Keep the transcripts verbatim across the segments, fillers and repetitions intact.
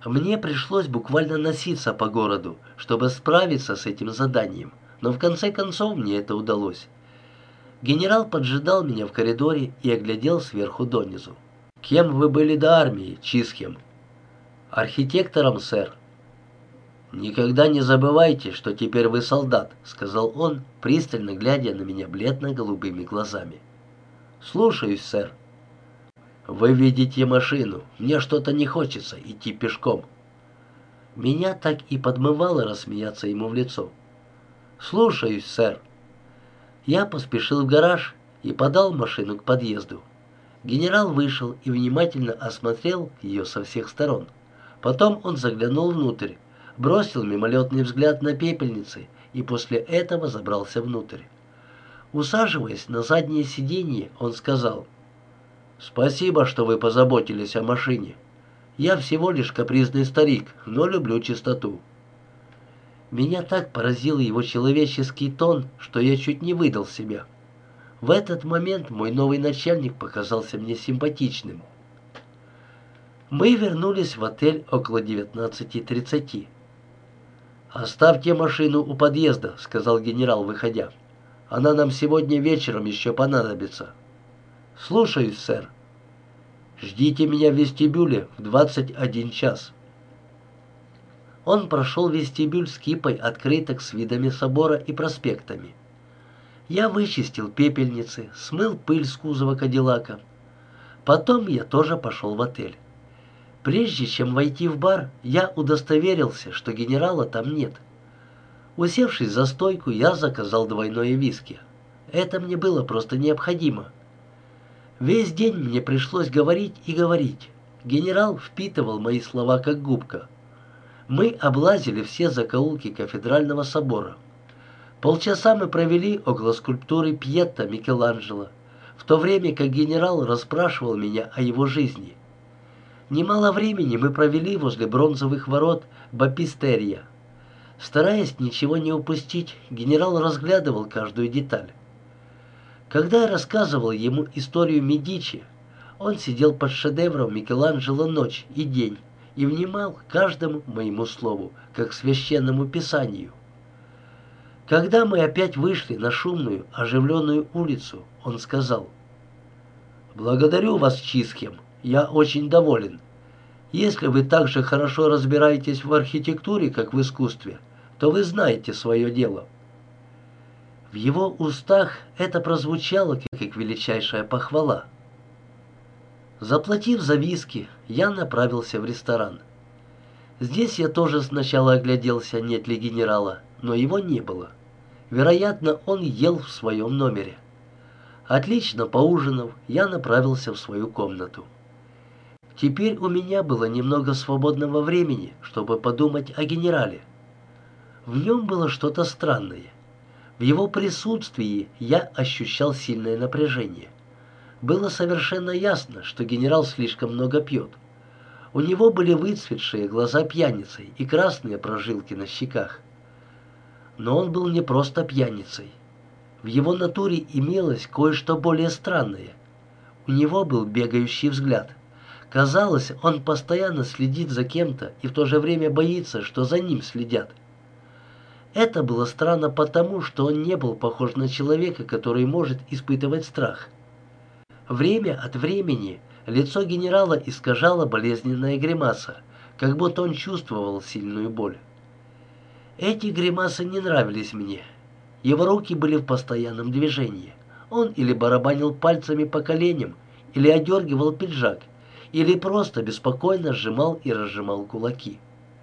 Мне пришлось буквально носиться по городу, чтобы справиться с этим заданием, но в конце концов мне это удалось. Генерал поджидал меня в коридоре и оглядел сверху донизу. «Кем вы были до армии, Чисхем?» «Архитектором, сэр». «Никогда не забывайте, что теперь вы солдат», — сказал он, пристально глядя на меня бледно-голубыми глазами. «Слушаюсь, сэр». «Вы видите машину. Мне что-то не хочется идти пешком». Меня так и подмывало рассмеяться ему в лицо. «Слушаюсь, сэр». Я поспешил в гараж и подал машину к подъезду. Генерал вышел и внимательно осмотрел ее со всех сторон. Потом он заглянул внутрь, бросил мимолетный взгляд на пепельницы и после этого забрался внутрь. Усаживаясь на заднее сиденье, он сказал: «Спасибо, что вы позаботились о машине. Я всего лишь капризный старик, но люблю чистоту». Меня так поразил его человеческий тон, что я чуть не выдал себя. В этот момент мой новый начальник показался мне симпатичным. Мы вернулись в отель около девятнадцати тридцати. «Оставьте машину у подъезда», — сказал генерал, выходя. «Она нам сегодня вечером еще понадобится». «Слушаюсь, сэр». «Ждите меня в вестибюле в двадцать один час». Он прошел вестибюль с кипой открыток с видами собора и проспектами. Я вычистил пепельницы, смыл пыль с кузова Кадиллака. Потом я тоже пошел в отель. Прежде чем войти в бар, я удостоверился, что генерала там нет. Усевшись за стойку, я заказал двойное виски. Это мне было просто необходимо. Весь день мне пришлось говорить и говорить. Генерал впитывал мои слова как губка. Мы облазили все закоулки кафедрального собора. Полчаса мы провели около скульптуры Пьетро Микеланджело, в то время как генерал расспрашивал меня о его жизни. Немало времени мы провели возле бронзовых ворот Бапистерия. Стараясь ничего не упустить, генерал разглядывал каждую деталь. Когда я рассказывал ему историю Медичи, он сидел под шедевром Микеланджело ночь и день и внимал каждому моему слову, как священному писанию. Когда мы опять вышли на шумную, оживленную улицу, он сказал: «Благодарю вас, Чисхем, я очень доволен. Если вы так же хорошо разбираетесь в архитектуре, как в искусстве, то вы знаете свое дело». В его устах это прозвучало, как их величайшая похвала. Заплатив за виски, я направился в ресторан. Здесь я тоже сначала огляделся, нет ли генерала, но его не было. Вероятно, он ел в своем номере. Отлично поужинав, я направился в свою комнату. Теперь у меня было немного свободного времени, чтобы подумать о генерале. В нем было что-то странное. В его присутствии я ощущал сильное напряжение. Было совершенно ясно, что генерал слишком много пьет. У него были выцветшие глаза пьяницей и красные прожилки на щеках. Но он был не просто пьяницей. В его натуре имелось кое-что более странное. У него был бегающий взгляд. Казалось, он постоянно следит за кем-то и в то же время боится, что за ним следят. Это было странно потому, что он не был похож на человека, который может испытывать страх. Время от времени лицо генерала искажало болезненная гримаса, как будто он чувствовал сильную боль. Эти гримасы не нравились мне. Его руки были в постоянном движении. Он или барабанил пальцами по коленям, или одергивал пиджак, или просто беспокойно сжимал и разжимал кулаки.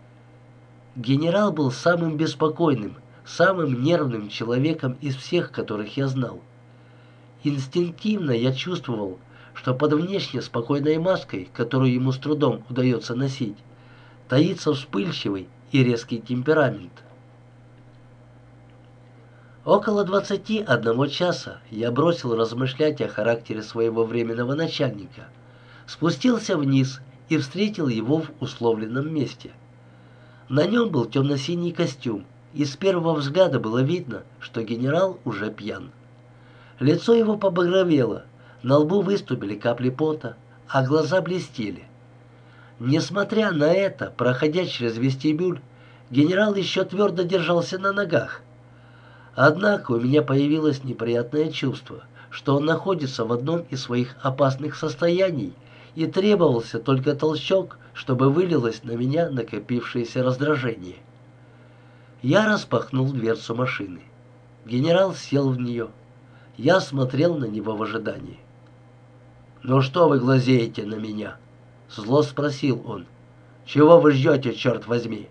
Генерал был самым беспокойным, самым нервным человеком из всех, которых я знал. Инстинктивно я чувствовал, что под внешне спокойной маской, которую ему с трудом удается носить, таится вспыльчивый и резкий темперамент. Около двадцати одного часа я бросил размышлять о характере своего временного начальника, спустился вниз и встретил его в условленном месте. На нем был темно-синий костюм, и с первого взгляда было видно, что генерал уже пьян. Лицо его побагровело, на лбу выступили капли пота, а глаза блестели. Несмотря на это, проходя через вестибюль, генерал еще твердо держался на ногах. Однако у меня появилось неприятное чувство, что он находится в одном из своих опасных состояний, и требовался только толчок, чтобы вылилось на меня накопившееся раздражение. Я распахнул дверцу машины. Генерал сел в нее. Я смотрел на него в ожидании. «Ну что вы глазеете на меня?» — зло спросил он. «Чего вы ждете, черт возьми?»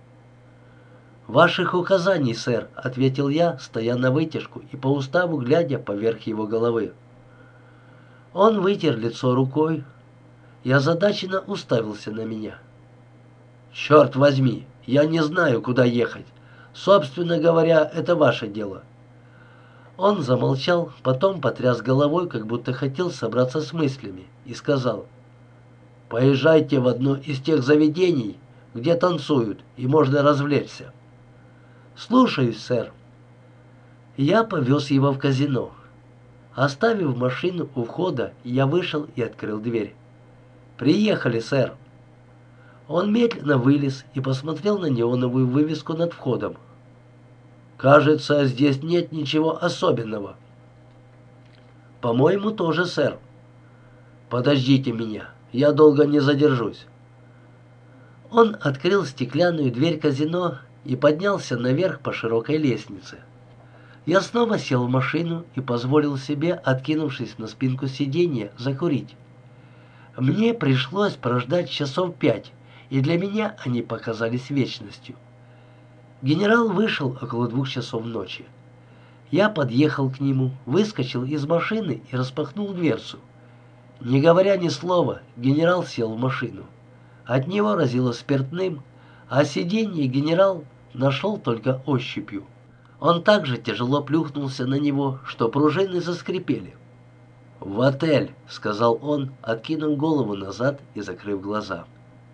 «Ваших указаний, сэр», — ответил я, стоя на вытяжку и по уставу глядя поверх его головы. Он вытер лицо рукой и озадаченно уставился на меня. «Черт возьми, я не знаю, куда ехать. Собственно говоря, это ваше дело». Он замолчал, потом потряс головой, как будто хотел собраться с мыслями, и сказал: «Поезжайте в одно из тех заведений, где танцуют, и можно развлечься». «Слушаюсь, сэр». Я повез его в казино. Оставив машину у входа, я вышел и открыл дверь. «Приехали, сэр». Он медленно вылез и посмотрел на неоновую вывеску над входом. «Кажется, здесь нет ничего особенного». «По-моему, тоже, сэр». «Подождите меня, я долго не задержусь». Он открыл стеклянную дверь казино и поднялся наверх по широкой лестнице. Я снова сел в машину и позволил себе, откинувшись на спинку сиденья, закурить. Мне пришлось прождать часов пять, и для меня они показались вечностью. Генерал вышел около двух часов ночи. Я подъехал к нему, выскочил из машины и распахнул дверцу. Не говоря ни слова, генерал сел в машину. От него разило спиртным, а сиденье генерал нашел только ощупью. Он так же тяжело плюхнулся на него, что пружины заскрипели. «В отель», — сказал он, откинув голову назад и закрыв глаза.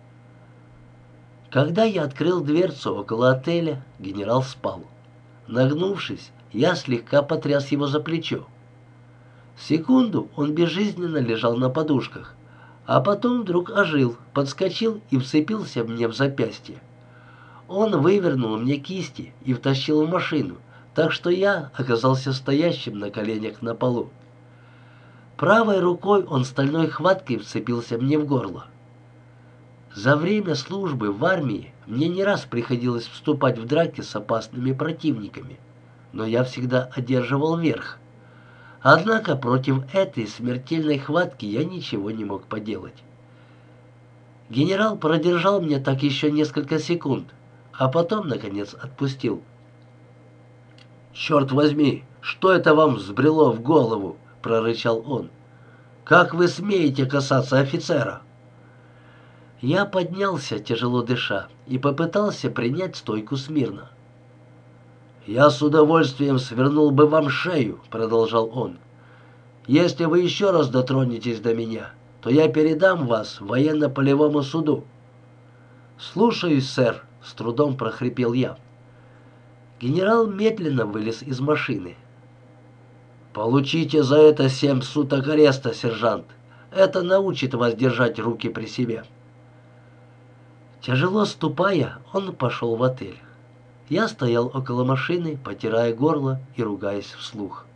Когда я открыл дверцу около отеля, генерал спал. Нагнувшись, я слегка потряс его за плечо. Секунду он безжизненно лежал на подушках, а потом вдруг ожил, подскочил и вцепился мне в запястье. Он вывернул мне кисти и втащил в машину, так что я оказался стоящим на коленях на полу. Правой рукой он стальной хваткой вцепился мне в горло. За время службы в армии мне не раз приходилось вступать в драки с опасными противниками, но я всегда одерживал верх. Однако против этой смертельной хватки я ничего не мог поделать. Генерал продержал меня так еще несколько секунд, а потом, наконец, отпустил. «Черт возьми, что это вам взбрело в голову?» — прорычал он. «Как вы смеете касаться офицера?» Я поднялся, тяжело дыша, и попытался принять стойку смирно. «Я с удовольствием свернул бы вам шею», — продолжал он. «Если вы еще раз дотронетесь до меня, то я передам вас военно-полевому суду». «Слушаюсь, сэр», — с трудом прохрипел я. Генерал медленно вылез из машины. «Получите за это семь суток ареста, сержант. Это научит вас держать руки при себе». Тяжело ступая, он пошел в отель. Я стоял около машины, потирая горло и ругаясь вслух.